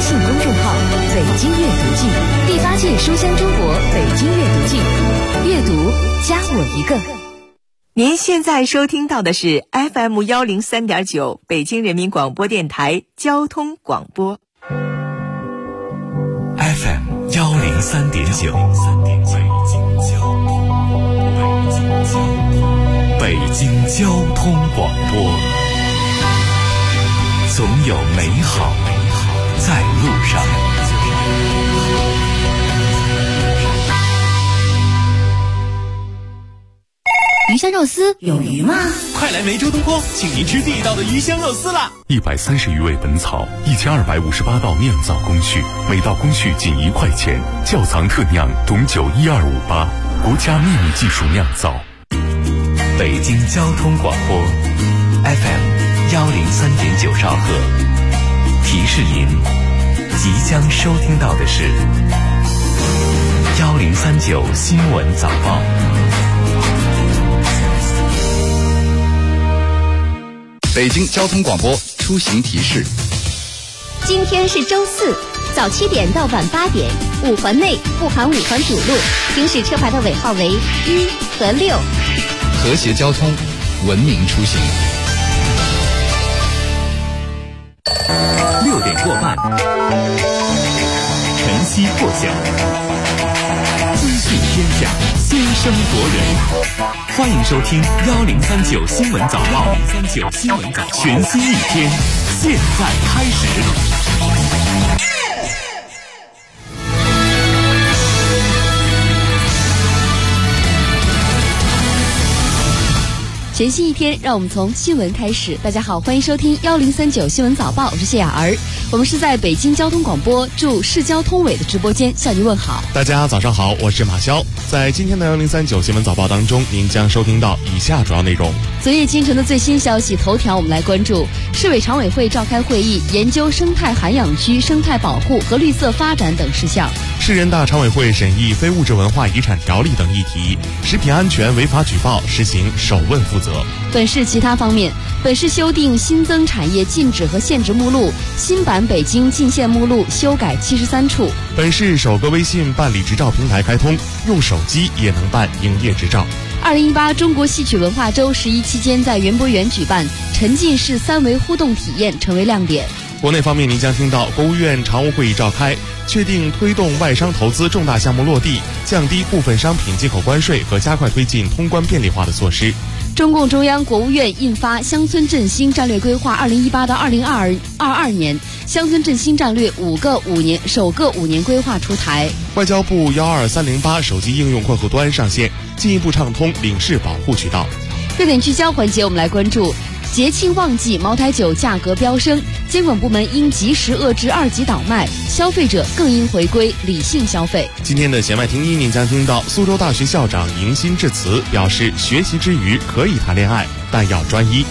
信公众号“北京阅读季”，第8届书香中国北京阅读季，阅读加我一个。 您现在收听到的是 FM 103.9北京人民广播电台交通广播。 FM 103.9，北京交通广播，总有美好在路上。 鱼香肉丝有鱼吗？ 快来梅州东坡，请您吃地道的鱼香肉丝啦 ！130余味本草，1258道酿造工序，每道工序仅1块钱。窖藏特酿董酒12588，国家秘密技术酿造。北京交通广播 FM 103.9兆赫，提示您即将收听到的是1039新闻早报。 北京交通广播出行提示： 今天是周四，早7点到晚8点，5环内不含5环主路，行驶车牌的尾号为1和6。 和谐交通，文明出行。 6点过半，晨曦破晓，资讯天下，先声夺人。欢迎收听1039新闻早报，1039新闻早报，全新一天，现在开始。 全新一天，让我们从新闻开始。大家好，欢迎收听1039新闻早报，我是谢雅儿。我们是在北京交通广播驻市交通委的直播间向您问好。 大家早上好，我是马潇。在今天的1039新闻早报当中，您将收听到以下主要内容。 昨夜今晨的最新消息头条，我们来关注市委常委会召开会议，研究生态涵养区生态保护和绿色发展等事项。 市人大常委会审议非物质文化遗产条例等议题，食品安全违法举报实行首问负责。 本市其他方面，本市修订新增产业禁止和限制目录，新版北京禁限目录修改73处。 本市首个微信办理执照平台开通，用手机也能办营业执照。 2018中国戏曲文化周11期间在园博园举办，沉浸式3维互动体验成为亮点。 国内方面，您将听到国务院常务会议召开，确定推动外商投资重大项目落地，降低部分商品进口关税和加快推进通关便利化的措施。 中共中央、国务院印发《乡村振兴战略规划（2018到2022年）》，乡村振兴战略首个5年规划出台。 外交部12308手机应用客户端上线，进一步畅通领事保护渠道。 热点聚焦环节，我们来关注节庆旺季，茅台酒价格飙升，监管部门应及时遏制2级倒卖，消费者更应回归理性消费。 今天的弦外听音，您将听到苏州大学校长迎新致辞，表示学习之余可以谈恋爱，但要专一。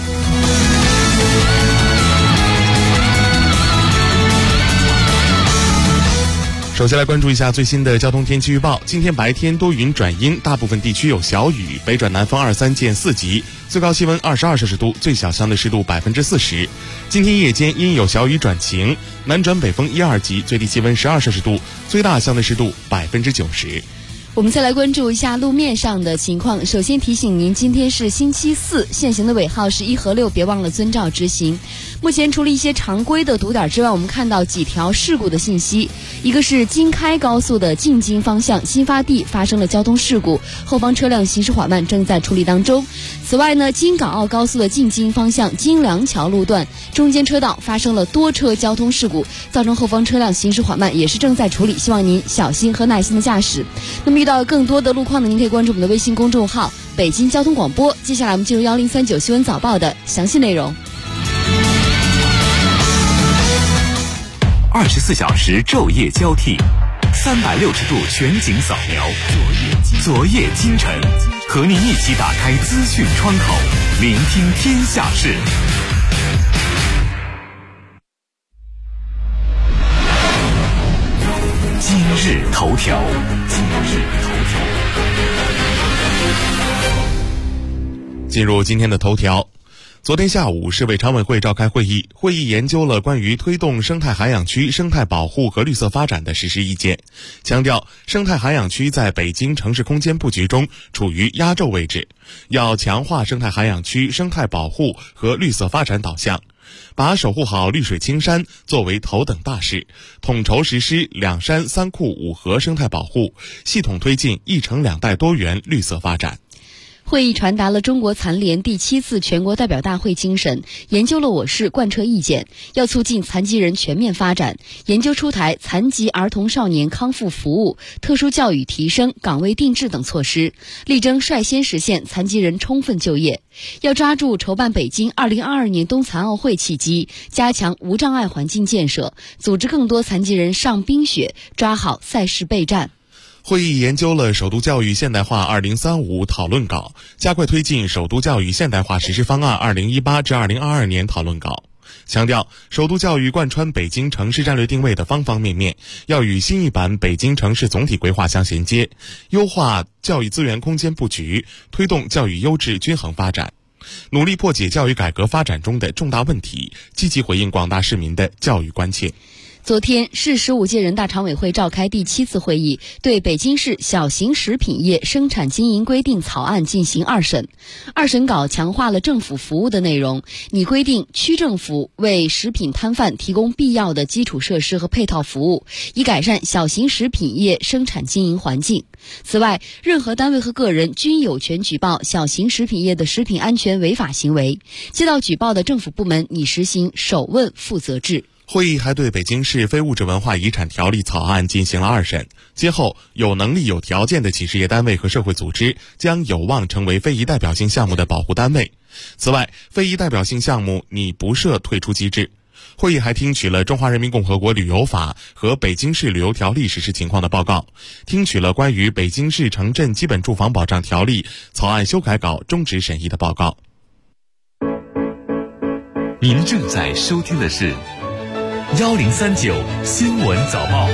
首先来关注一下最新的交通天气预报。今天白天多云转阴，大部分地区有小雨，北转南风23见4级，最高气温22摄氏度，最小相对湿度40%。今天夜间阴有小雨转晴，南转北风1、2级，最低气温12摄氏度，最大相对湿度90%。 我们再来关注一下路面上的情况。首先提醒您，今天是星期四，限行的尾号是1和6，别忘了遵照执行。目前除了一些常规的堵点之外，我们看到几条事故的信息。一个是京开高速的进京方向新发地发生了交通事故，后方车辆行驶缓慢，正在处理当中。此外呢，京港澳高速的进京方向京梁桥路段中间车道发生了多车交通事故，造成后方车辆行驶缓慢，也是正在处理，希望您小心和耐心的驾驶。那么遇到更多的路况呢，您可以关注我们的微信公众号北京交通广播。接下来我们进入1039新闻早报的详细内容。 24小时昼夜交替，360度全景扫描，昨夜今晨，和您一起打开资讯窗口，聆听天下事。今日头条。 进入今天的头条。 昨天下午，市委常委会召开会议，会议研究了关于推动生态海洋区生态保护和绿色发展的实施意见，强调生态海洋区在北京城市空间布局中处于压轴位置，要强化生态海洋区生态保护和绿色发展导向，把守护好绿水青山作为头等大事，统筹实施2山3库5河生态保护，系统推进1城2代多元绿色发展。 会议传达了中国残联第7次全国代表大会精神，研究了我市贯彻意见，要促进残疾人全面发展，研究出台残疾儿童少年康复服务、特殊教育提升、岗位定制等措施，力争率先实现残疾人充分就业。要抓住筹办北京2022年冬残奥会契机，加强无障碍环境建设，组织更多残疾人上冰雪，抓好赛事备战。 会议研究了首都教育现代化2035讨论稿，加快推进首都教育现代化实施方案2018至2022年讨论稿，强调首都教育贯穿北京城市战略定位的方方面面，要与新一版北京城市总体规划相衔接，优化教育资源空间布局，推动教育优质均衡发展，努力破解教育改革发展中的重大问题，积极回应广大市民的教育关切。 昨天，市15届人大常委会召开第7次会议，对北京市小型食品业生产经营规定草案进行2审。2审稿强化了政府服务的内容，拟规定区政府为食品摊贩提供必要的基础设施和配套服务，以改善小型食品业生产经营环境。此外，任何单位和个人均有权举报小型食品业的食品安全违法行为，接到举报的政府部门拟实行首问负责制。 会议还对北京市非物质文化遗产条例草案进行了2审，今后有能力有条件的企事业单位和社会组织将有望成为非遗代表性项目的保护单位。此外，非遗代表性项目拟不设退出机制。会议还听取了《中华人民共和国旅游法》和《北京市旅游条例》实施情况的报告，听取了关于《北京市城镇基本住房保障条例》草案修改稿终止审议的报告。 您正在收听的是1039新闻早报。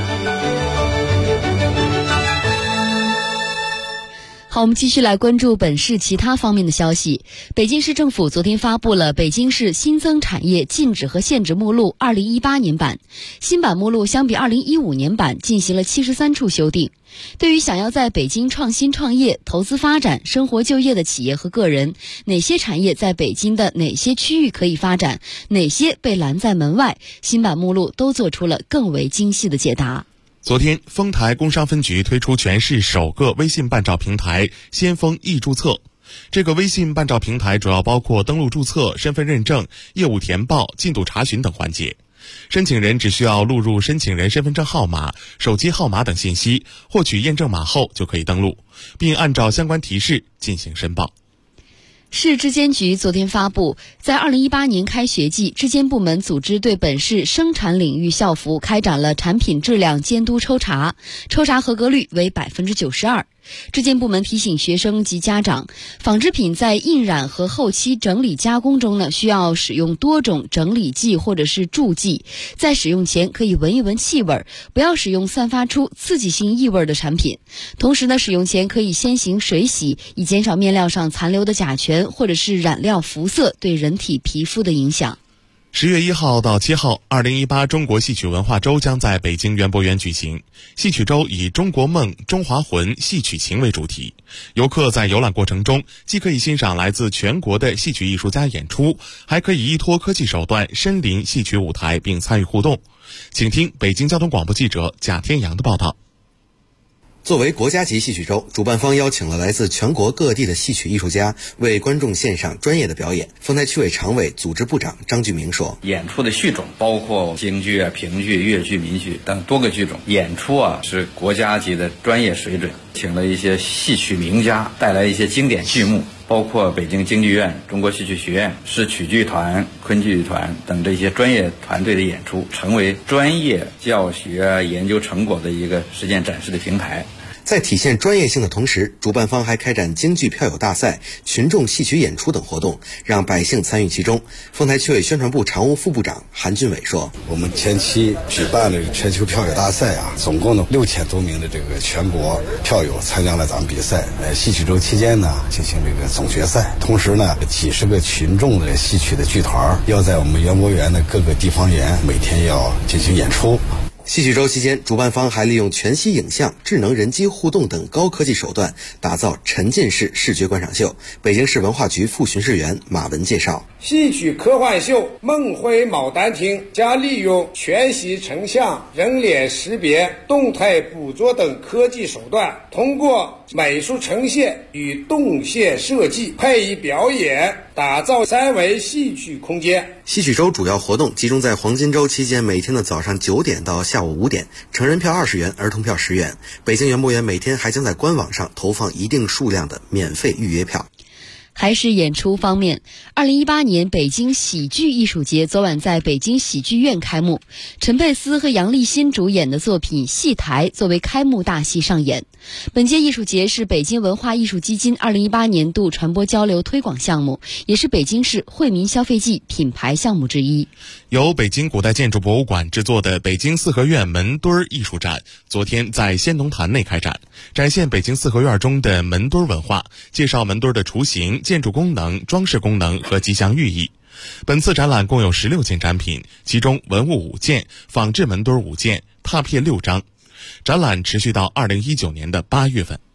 好，我们继续来关注本市其他方面的消息。北京市政府昨天发布了北京市新增产业禁止和限制目录2018年版，新版目录相比2015年版进行了73处修订。对于想要在北京创新创业、投资发展、生活就业的企业和个人，哪些产业在北京的哪些区域可以发展，哪些被拦在门外，新版目录都做出了更为精细的解答。 昨天，丰台工商分局推出全市首个微信办照平台“先锋易注册”。这个微信办照平台主要包括登录注册、身份认证、业务填报、进度查询等环节。申请人只需要录入申请人身份证号码、手机号码等信息，获取验证码后就可以登录，并按照相关提示进行申报。 市质监局昨天发布，在2018年开学季，质监部门组织对本市生产领域校服开展了产品质量监督抽查，抽查合格率为92%。质监部门提醒学生及家长，纺织品在印染和后期整理加工中呢，需要使用多种整理剂或者是助剂，在使用前可以闻一闻气味，不要使用散发出刺激性异味的产品。同时呢，使用前可以先行水洗，以减少面料上残留的甲醛或者是染料辐射对人体皮肤的影响。 10月1号到7号，2018中国戏曲文化周将在北京园博园举行。戏曲周以中国梦、中华魂、戏曲情为主题，游客在游览过程中既可以欣赏来自全国的戏曲艺术家演出，还可以依托科技手段身临戏曲舞台并参与互动。请听北京交通广播记者贾天阳的报道。 作为国家级戏曲周，主办方邀请了来自全国各地的戏曲艺术家为观众献上专业的表演。丰台区委常委、组织部长张巨明说， 演出的剧种包括京剧、评剧、越剧、民剧等多个剧种，演出是国家级的专业水准，请了一些戏曲名家带来一些经典剧目，包括北京京剧院、中国戏曲学院、市曲剧团、昆剧团等这些专业团队的演出，成为专业教学研究成果的一个实践展示的平台。 在体现专业性的同时，主办方还开展京剧票友大赛、群众戏曲演出等活动，让百姓参与其中。丰台区委宣传部常务副部长韩俊伟说：“ 我们前期举办了全球票友大赛总共6000多名的这个全国票友参加了咱们比赛。戏曲周期间呢，进行这个总决赛。同时呢，几十个群众的戏曲的剧团要在我们园博园的各个地方园每天要进行演出。” 戏曲周期间，主办方还利用全息影像、智能人机互动等高科技手段，打造沉浸式视觉观赏秀。北京市文化局副巡视员马文介绍， 戏曲科幻秀《梦回牡丹亭》将利用全息成像、人脸识别、动态捕捉等科技手段，通过美术呈现与动线设计、配以表演，打造3维戏曲空间。 戏曲周主要活动集中在黄金周期间每天的早上9点到下午5点，成人票20元，儿童票10元。北京园博园每天还将在官网上投放一定数量的免费预约票。 还是演出方面，2018年北京喜剧艺术节昨晚在北京喜剧院开幕，陈佩斯和杨立新主演的作品《戏台》作为开幕大戏上演。本届艺术节是北京文化艺术基金2018年度传播交流推广项目，也是北京市惠民消费季品牌项目之一。 由北京古代建筑博物馆制作的北京四合院门墩儿艺术展昨天在仙农坛内开展，展现北京四合院中的门墩儿文化，介绍门墩儿的雏形、建筑功能、装饰功能和吉祥寓意。本次展览共有16件展品，其中文物5件，仿制门墩儿5件，拓片6张。展览持续到2019年的8月份。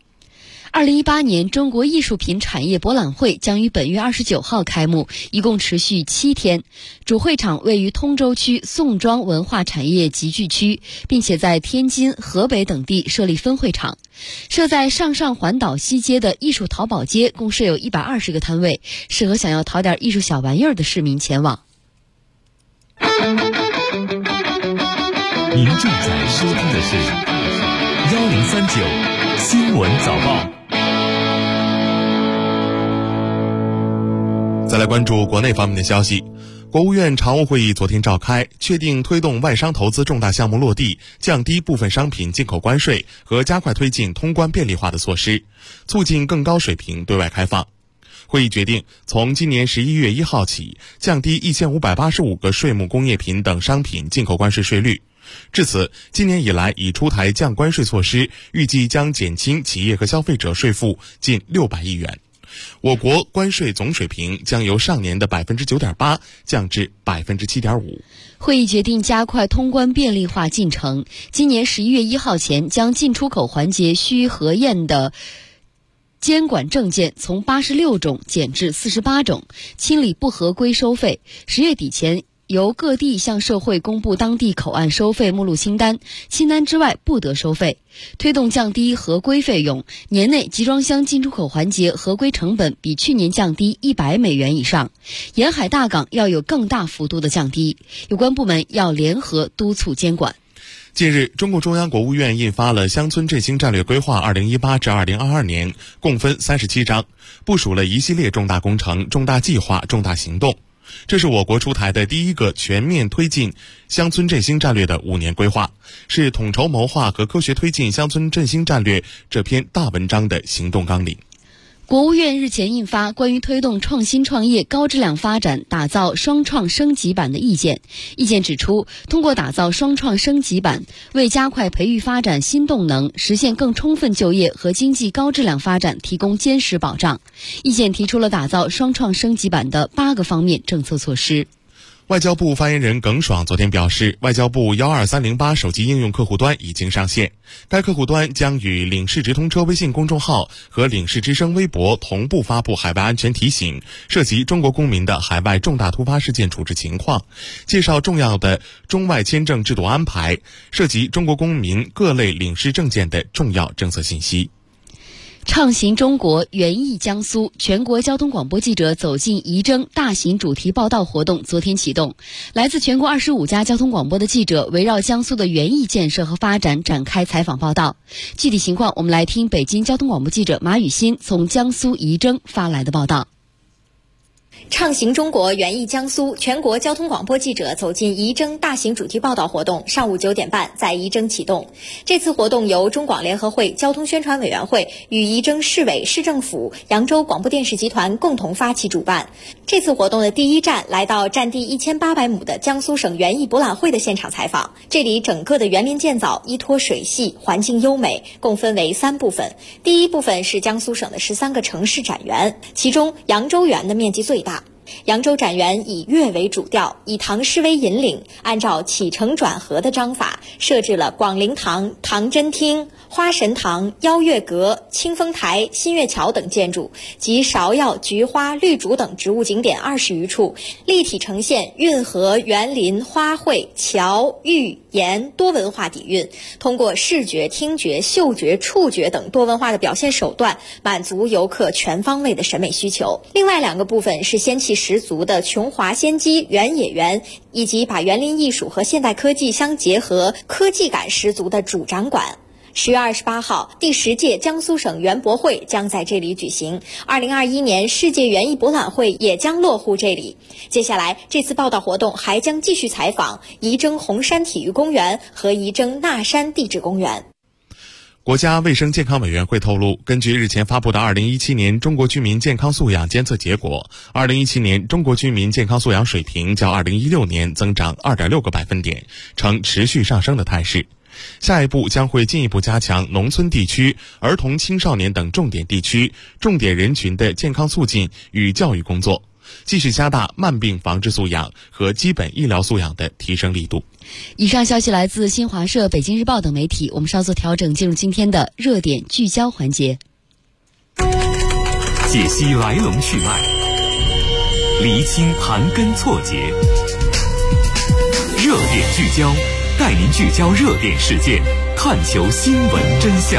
2018年中国艺术品产业博览会将于本月29号开幕，一共持续7天。主会场位于通州区宋庄文化产业集聚区，并且在天津、河北等地设立分会场。设在上环岛西街的艺术淘宝街共设有120个摊位，适合想要淘点艺术小玩意儿的市民前往。 您正在收听的是1039新闻早报。 再来关注国内方面的消息。国务院常务会议昨天召开，确定推动外商投资重大项目落地，降低部分商品进口关税和加快推进通关便利化的措施，促进更高水平对外开放。会议决定，从今年11月1号起，降低1585个税目工业品等商品进口关税税率。至此，今年以来已出台降关税措施，预计将减轻企业和消费者税负近600亿元。我国关税总水平将由上年的 9.8% 降至 7.5%。 会议决定加快通关便利化进程，今年11月1号前将进出口环节需核验的监管证件从86种减至48种，清理不合规收费。10月底前由各地向社会公布当地口岸收费目录清单，清单之外不得收费。推动降低合规费用，年内集装箱进出口环节合规成本比去年降低100美元以上，沿海大港要有更大幅度的降低，有关部门要联合督促监管。 近日，中共中央国务院印发了《乡村振兴战略规划2018至2022年》，共分37章，部署了一系列重大工程、重大计划、重大行动。这是我国出台的第一个全面推进乡村振兴战略的5年规划，是统筹谋划和科学推进乡村振兴战略这篇大文章的行动纲领。 国务院日前印发关于推动创新创业高质量发展打造双创升级版的意见。意见指出，通过打造双创升级版，为加快培育发展新动能，实现更充分就业和经济高质量发展提供坚实保障。意见提出了打造双创升级版的8个方面政策措施。 外交部发言人耿爽昨天表示，外交部12308手机应用客户端已经上线，该客户端将与领事直通车微信公众号和领事之声微博同步发布海外安全提醒，涉及中国公民的海外重大突发事件处置情况，介绍重要的中外签证制度安排，涉及中国公民各类领事证件的重要政策信息。 畅行中国，园艺江苏全国交通广播记者走进仪征大型主题报道活动昨天启动，来自全国25家交通广播的记者围绕江苏的园艺建设和发展展开采访报道。具体情况我们来听北京交通广播记者马雨欣从江苏仪征发来的报道。 畅行中国，园艺江苏全国交通广播记者走进仪征大型主题报道活动，上午9点半在仪征启动。这次活动由中广联合会交通宣传委员会与仪征市委、市政府、扬州广播电视集团共同发起主办。这次活动的第一站来到占地1800亩的江苏省园艺博览会的现场采访。这里整个的园林建造依托水系，环境优美，共分为3部分。第一部分是江苏省的13个城市展园，其中扬州园的面积最大。扬州展园以乐为主调，以唐诗为引领，按照起承转合的章法，设置了广陵堂、唐真厅、花神堂、邀月阁、清风台、新月桥等建筑及芍药、菊花、绿竹等植物景点20余处，立体呈现运河、园林、花卉、桥、玉、岩多文化底蕴，通过视觉、听觉、嗅觉、触觉等多文化的表现手段，满足游客全方位的审美需求。另外2个部分是仙气十足的琼华仙姬园野园，以及把园林艺术和现代科技相结合、科技感十足的主展馆。10月28号，第10届江苏省园博会将在这里举行，2021年世界园艺博览会也将落户这里。接下来，这次报道活动还将继续采访仪征红山体育公园和仪征纳山地质公园。 国家卫生健康委员会透露，根据日前发布的2017年中国居民健康素养监测结果，2017年中国居民健康素养水平较2016年增长2.6个百分点，呈持续上升的态势。下一步将会进一步加强农村地区、儿童青少年等重点地区、重点人群的健康促进与教育工作，继续加大慢病防治素养和基本医疗素养的提升力度。 以上消息来自新华社、北京日报等媒体。我们稍作调整，进入今天的热点聚焦环节， 解析来龙去脉，厘清盘根错节，热点聚焦，带您聚焦热点事件，探求新闻真相。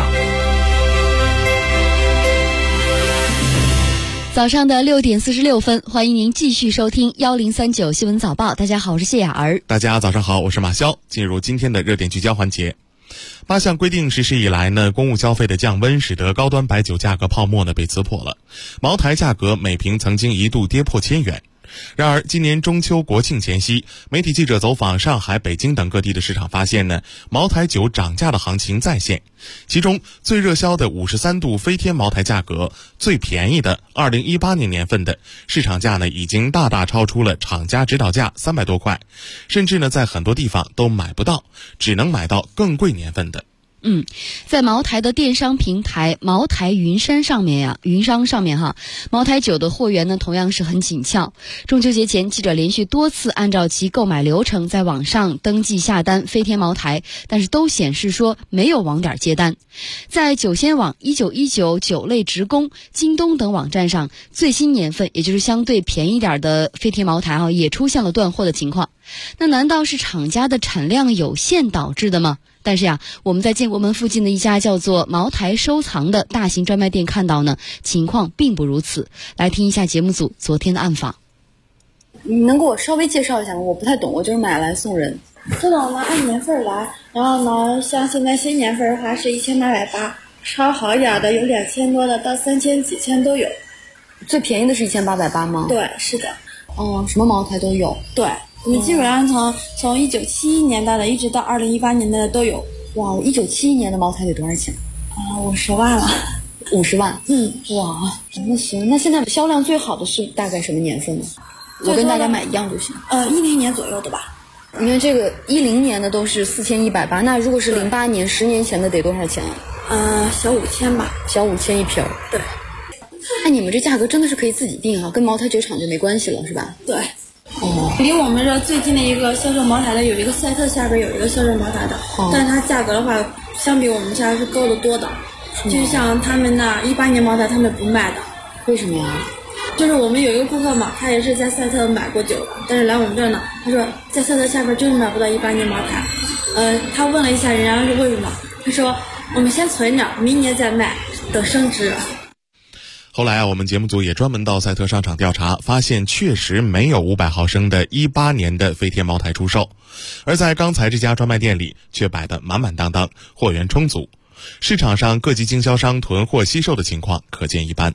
早上的6点46分，欢迎您继续收听1039新闻早报。大家好，我是谢雅儿。 大家早上好，我是马潇。进入今天的热点聚焦环节。8项规定实施以来呢，公务消费的降温使得高端白酒价格泡沫呢被刺破了。茅台价格每瓶曾经一度跌破1000元。然而今年中秋国庆前夕，媒体记者走访上海、北京等各地的市场，发现呢，茅台酒涨价的行情再现。其中最热销的53度飞天茅台价格，最便宜的2018年年份的市场价呢，已经大大超出了厂家指导价300多块，甚至呢在很多地方都买不到，只能买到更贵年份的。 在茅台的电商平台茅台云商上面茅台酒的货源呢同样是很紧俏。中秋节前，记者连续多次按照其购买流程在网上登记下单飞天茅台，但是都显示说没有网点接单。在酒仙网、1919酒类职工、京东等网站上，最新年份也就是相对便宜点的飞天茅台也出现了断货的情况。那难道是厂家的产量有限导致的吗？但是我们在建国门附近的一家叫做茅台收藏的大型专卖店看到呢，情况并不如此。来听一下节目组昨天的暗访。 你能给我稍微介绍一下吗？我不太懂，我就是买来送人。这种呢按年份来，然后呢像现在新年份的话是1880，稍好一点的有2000多的，到3000几千都有。 最便宜的是1880吗？ 对，是的。 什么茅台都有。 对，你基本上从1971年代的一直到2018年代的都有。 哇，1971年的茅台得多少钱 ？50万了。 50万？ 哇， 那行，那现在销量最好的是大概什么年份呢？我跟大家买一样就行。 10年左右的吧。 你看这个10年的都是4180，那如果是08年10年前的得多少钱小5000吧。 小5000一瓶。 对。 那你们这价格真的是可以自己定跟茅台酒厂就没关系了是吧？ 对。离我们这最近的一个销售茅台的有一个赛特下边有一个销售茅台的，但是它价格的话相比我们家是高得多的。就像他们那18年茅台他们不卖的。 为什么呀？ 就是我们有一个顾客嘛，他也是在赛特买过酒的，但是来我们这儿呢，他说在赛特下边就是买不到18年茅台。他问了一下人家是为什么，他说我们先存着，明年再卖，等升值。 后来我们节目组也专门到赛特商场调查，发现确实没有500毫升的18年的飞天茅台出售，而在刚才这家专卖店里却摆得满满当当，货源充足。市场上各级经销商囤货惜售的情况可见一斑。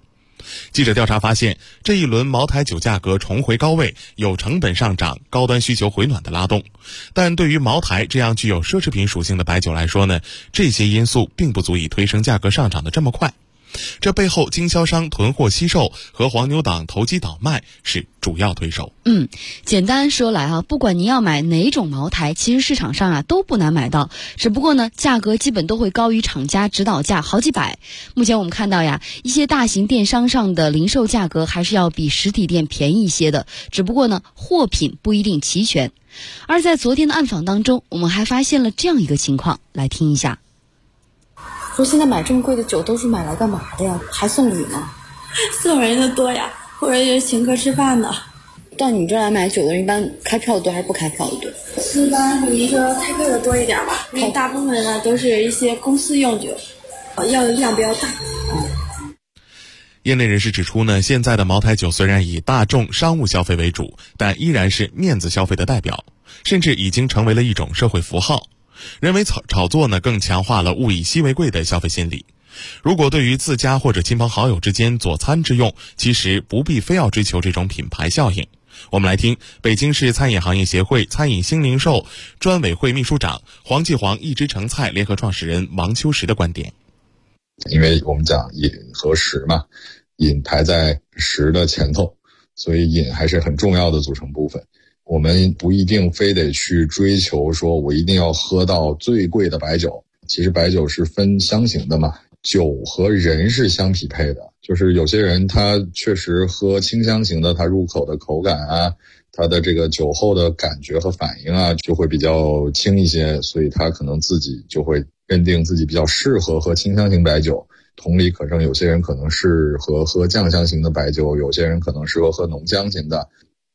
记者调查发现，这一轮茅台酒价格重回高位，有成本上涨、高端需求回暖的拉动。但对于茅台这样具有奢侈品属性的白酒来说呢，这些因素并不足以推升价格上涨的这么快。这背后经销商囤货惜售和黄牛党投机倒卖是主要推手。 简单说来啊，不管您要买哪种茅台，其实市场上啊都不难买到，只不过呢价格基本都会高于厂家指导价好几百。目前我们看到呀，一些大型电商上的零售价格还是要比实体店便宜一些的，只不过呢货品不一定齐全。而在昨天的暗访当中，我们还发现了这样一个情况，来听一下。 说现在买这么贵的酒都是买来干嘛的呀？还送礼吗？ 送人的多呀，或者就是请客吃饭的。 到你这来买酒的人，一般开票的多还是不开票的多？ 一般你说开票的多一点吧，因为大部分呢都是一些公司用酒，要的量比较大。 业内人士指出呢，现在的茅台酒虽然以大众商务消费为主，但依然是面子消费的代表，甚至已经成为了一种社会符号。人为炒作呢，更强化了物以稀为贵的消费心理。如果对于自家或者亲朋好友之间佐餐之用，其实不必非要追求这种品牌效应。我们来听北京市餐饮行业协会餐饮新零售专委会秘书长、黄记煌一枝成菜联合创始人王秋实的观点。 因为我们讲饮和食嘛，饮排在食的前头，所以饮还是很重要的组成部分。我们不一定非得去追求说我一定要喝到最贵的白酒，其实白酒是分香型的嘛，酒和人是相匹配的。就是有些人他确实喝清香型的，他入口的口感啊，他的这个酒后的感觉和反应啊就会比较轻一些，所以他可能自己就会认定自己比较适合喝清香型白酒。同理可证，有些人可能适合喝酱香型的白酒，有些人可能适合喝浓香型的。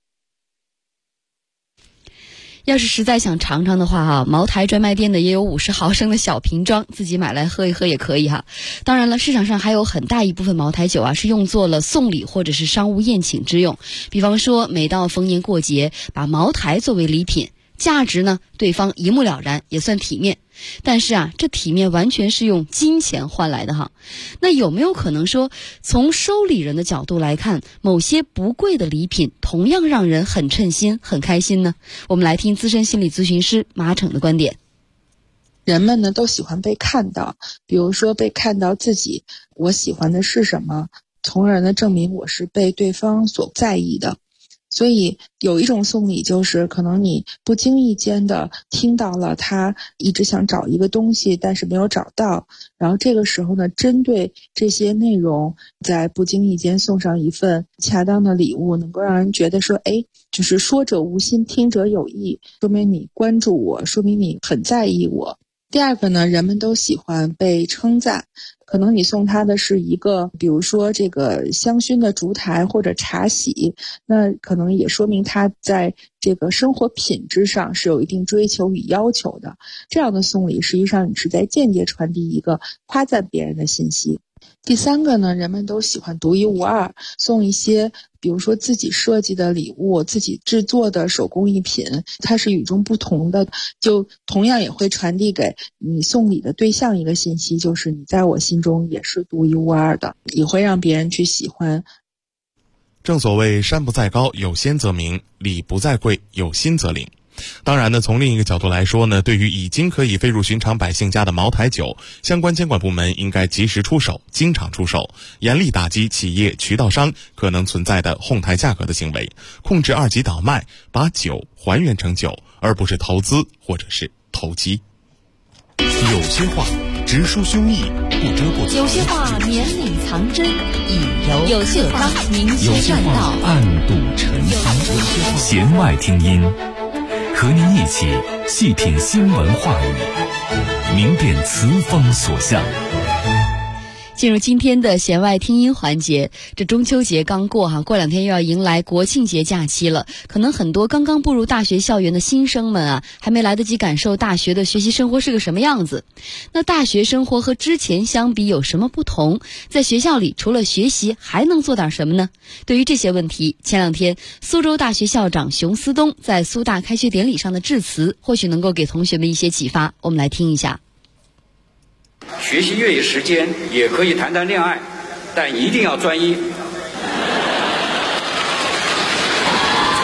要是实在想尝尝的话哈，茅台专卖店的也有50毫升的小瓶装，自己买来喝一喝也可以哈。当然了，市场上还有很大一部分茅台酒啊是用作了送礼或者是商务宴请之用，比方说每到逢年过节，把茅台作为礼品，价值呢对方一目了然，也算体面。但是啊，这体面完全是用金钱换来的哈。那有没有可能说，从收礼人的角度来看，某些不贵的礼品同样让人很称心、很开心呢？我们来听资深心理咨询师马骋的观点。 人们呢都喜欢被看到，比如说被看到自己，我喜欢的是什么，从而呢证明我是被对方所在意的。所以有一种送礼，就是可能你不经意间的听到了他一直想找一个东西，但是没有找到，然后这个时候呢，针对这些内容，在不经意间送上一份恰当的礼物，能够让人觉得说，就是说者无心，听者有意，说明你关注我，说明你很在意我。第二个呢，人们都喜欢被称赞，可能你送他的是一个，比如说这个香薰的烛台或者茶洗，那可能也说明他在这个生活品质上是有一定追求与要求的。这样的送礼，实际上你是在间接传递一个夸赞别人的信息。第三个呢，人们都喜欢独一无二，送一些比如说自己设计的礼物，自己制作的手工艺品，它是与众不同的，就同样也会传递给你送礼的对象一个信息，就是你在我心中也是独一无二的，也会让别人去喜欢。 正所谓山不在高，有仙则名；礼不在贵，有心则灵。当然呢，从另一个角度来说呢，对于已经可以飞入寻常百姓家的茅台酒，相关监管部门应该及时出手，经常出手，严厉打击企业渠道商可能存在的哄抬价格的行为，控制二级倒卖，把酒还原成酒，而不是投资或者是投机。 有些话直抒胸臆，不遮不藏； 有些话绵里藏针，以柔有些话明有些修栈道， 话暗度陈仓。弦外听音，和您一起细品新闻话语，明辨词风所向。 进入今天的弦外听音环节，这中秋节刚过哈，过2天又要迎来国庆节假期了。可能很多刚刚步入大学校园的新生们啊，还没来得及感受大学的学习生活是个什么样子。那大学生活和之前相比有什么不同？在学校里除了学习还能做点什么呢？对于这些问题，前2天苏州大学校长熊思东在苏大开学典礼上的致辞，或许能够给同学们一些启发。我们来听一下。 学习业余时间也可以谈谈恋爱，但一定要专一，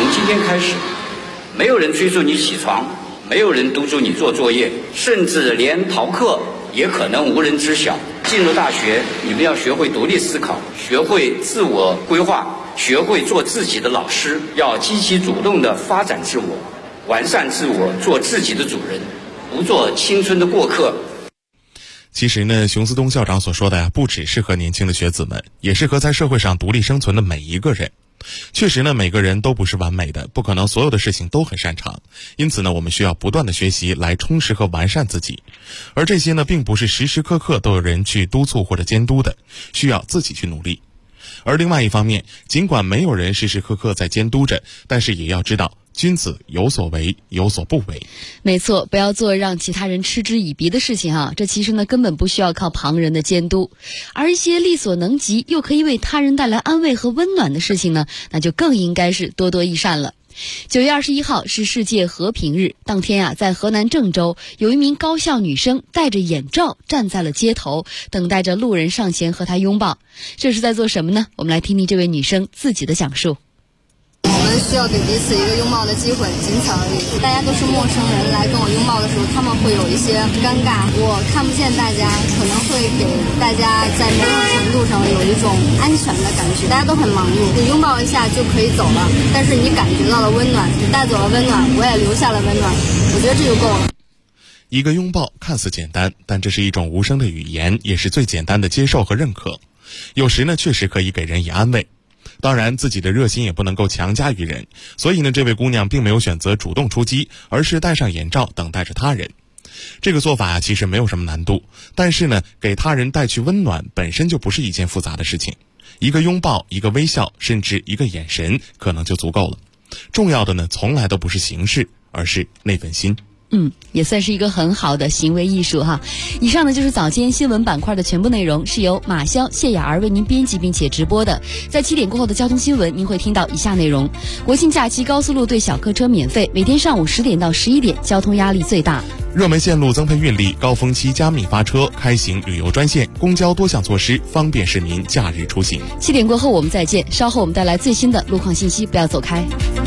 从今天开始，没有人催促你起床，没有人督促你做作业，甚至连逃课也可能无人知晓。进入大学，你们要学会独立思考，学会自我规划，学会做自己的老师，要积极主动地发展自我，完善自我，做自己的主人，不做青春的过客。 其实呢，熊思东校长所说的不只适合年轻的学子们，也适合在社会上独立生存的每一个人。确实呢，每个人都不是完美的，不可能所有的事情都很擅长，因此呢，我们需要不断的学习来充实和完善自己。而这些呢，并不是时时刻刻都有人去督促或者监督的，需要自己去努力。而另外一方面，尽管没有人时时刻刻在监督着，但是也要知道君子有所为，有所不为。 没错，不要做让其他人嗤之以鼻的事情啊！这其实呢，根本不需要靠旁人的监督。而一些力所能及又可以为他人带来安慰和温暖的事情呢，那就更应该是多多益善了。9月21号是世界和平日，当天啊，在河南郑州，有一名高校女生戴着眼罩站在了街头，等待着路人上前和她拥抱。这是在做什么呢？我们来听听这位女生自己的讲述。 我们需要给彼此一个拥抱的机会，仅此而已。大家都是陌生人，来跟我拥抱的时候，他们会有一些尴尬，我看不见大家，可能会给大家在某种程度上有一种安全的感觉。大家都很忙碌，你拥抱一下就可以走了，但是你感觉到了温暖，你带走了温暖，我也留下了温暖，我觉得这就够了。 一个拥抱看似简单，但这是一种无声的语言，也是最简单的接受和认可。有时呢，确实可以给人以安慰。当然，自己的热心也不能够强加于人，所以呢，这位姑娘并没有选择主动出击，而是戴上眼罩等待着他人。这个做法其实没有什么难度，但是呢，给他人带去温暖本身就不是一件复杂的事情。一个拥抱，一个微笑，甚至一个眼神，可能就足够了。重要的呢，从来都不是形式，而是那份心。 也算是一个很好的行为艺术哈。以上呢就是早间新闻板块的全部内容，是由马潇、谢雅儿为您编辑并且直播的。在7点过后的交通新闻，您会听到以下内容：国庆假期高速路对小客车免费，每天上午10点到11点，交通压力最大。 热门线路增配运力，高峰期加密发车，开行旅游专线，公交多项措施方便市民假日出行。 7点过后我们再见，稍后我们带来最新的路况信息，不要走开。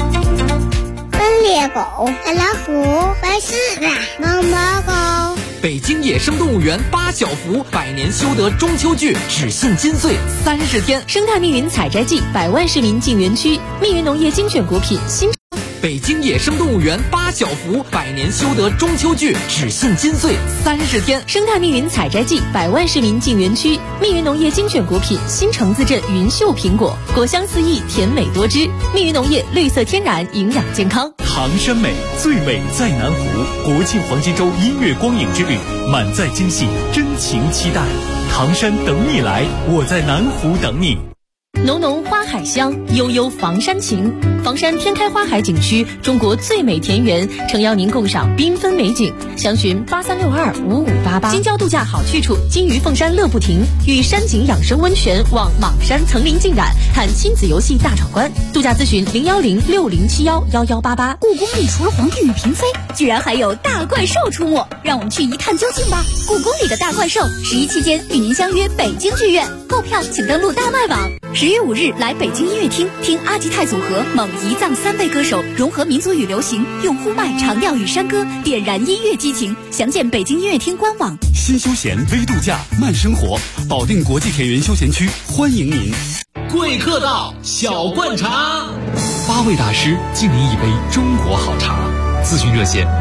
猎狗、老虎、白狮子、毛毛狗。 北京野生动物园8小福百年修得中秋剧只信金穗30天。 生态密云采摘季，100万市民进园区，密云农业精选果品新。 北京野生动物园8小福百年修得中秋剧只信金穗30天。 生态密云采摘季，100万市民进园区，密云农业精选果品新橙子镇云秀苹果，果香四溢，甜美多汁。密云农业绿色天然，营养健康。 唐山美，最美在南湖。国庆黄金周音乐光影之旅，满载惊喜，真情期待。唐山等你来，我在南湖等你。 浓浓花海香，悠悠房山情。房山天开花海景区，中国最美田园，诚邀您共赏缤纷美景。详询83625588。金郊度假好去处，金鱼凤山乐不停，与山景养生温泉，望莽山层林尽染，看亲子游戏大闯关。度假咨询01060711188。 故宫里除了皇帝与嫔妃，居然还有大怪兽出没，让我们去一探究竟吧。故宫里的大怪兽，11期间与您相约北京剧院，购票请登录大麦网。10月5日来北京音乐厅听阿吉泰组合蒙彝藏3位歌手融合民族与流行，用呼麦、长调与山歌点燃音乐激情。详见北京音乐厅官网。 新休闲微度假慢生活，保定国际田园休闲区欢迎您。 贵客到，小罐茶 ，8位大师敬您一杯中国好茶。咨询热线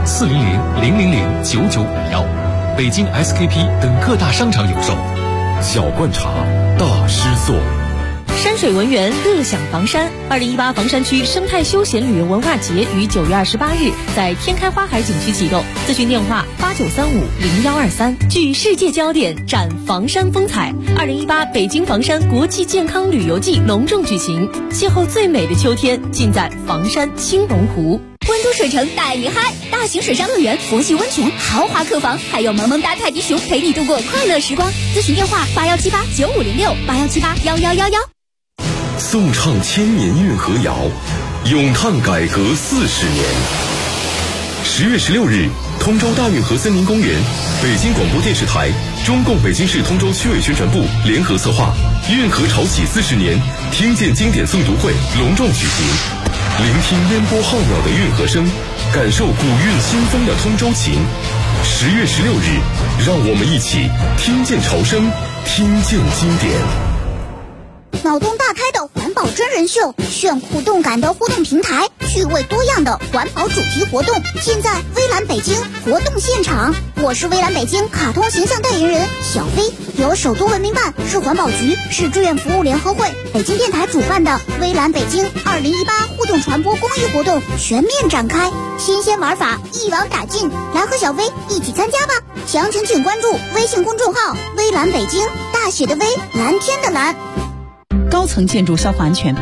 400-000-9951，北京 SKP 等各大商场有售。 小罐茶，大师做。 山水文园，乐享房山。2018房山区生态休闲旅游文化节于9月28日在天开花海景区启动，咨询电话89350123。聚世界焦点，展房山风采。2018北京房山国际健康旅游季隆重举行，邂逅最美的秋天，尽在房山青龙湖。 温都水城带你嗨，大型水上乐园、佛系温泉、豪华客房，还有萌萌哒泰迪熊陪你度过快乐时光。咨询电话81789506，81781111。 颂唱千年运河谣，咏叹改革40年。10月16日，通州大运河森林公园，北京广播电视台、中共北京市通州区委宣传部联合策划，运河潮起40年听见经典诵读会隆重举行。 聆听烟波浩渺的运河声，感受古韵新风的通州情。10月16日，让我们一起听见潮声，听见经典。 脑洞大开的环保真人秀，炫酷动感的互动平台，趣味多样的环保主题活动，现在微蓝北京活动现场。我是微蓝北京卡通形象代言人小飞，由首都文明办、市环保局、市志愿服务联合会、北京电台主办的微蓝北京2018互动传播公益活动全面展开，新鲜玩法一网打尽，来和小飞一起参加吧！详情请关注微信公众号微蓝北京，大写的微，蓝天的蓝。 高层建筑消防安全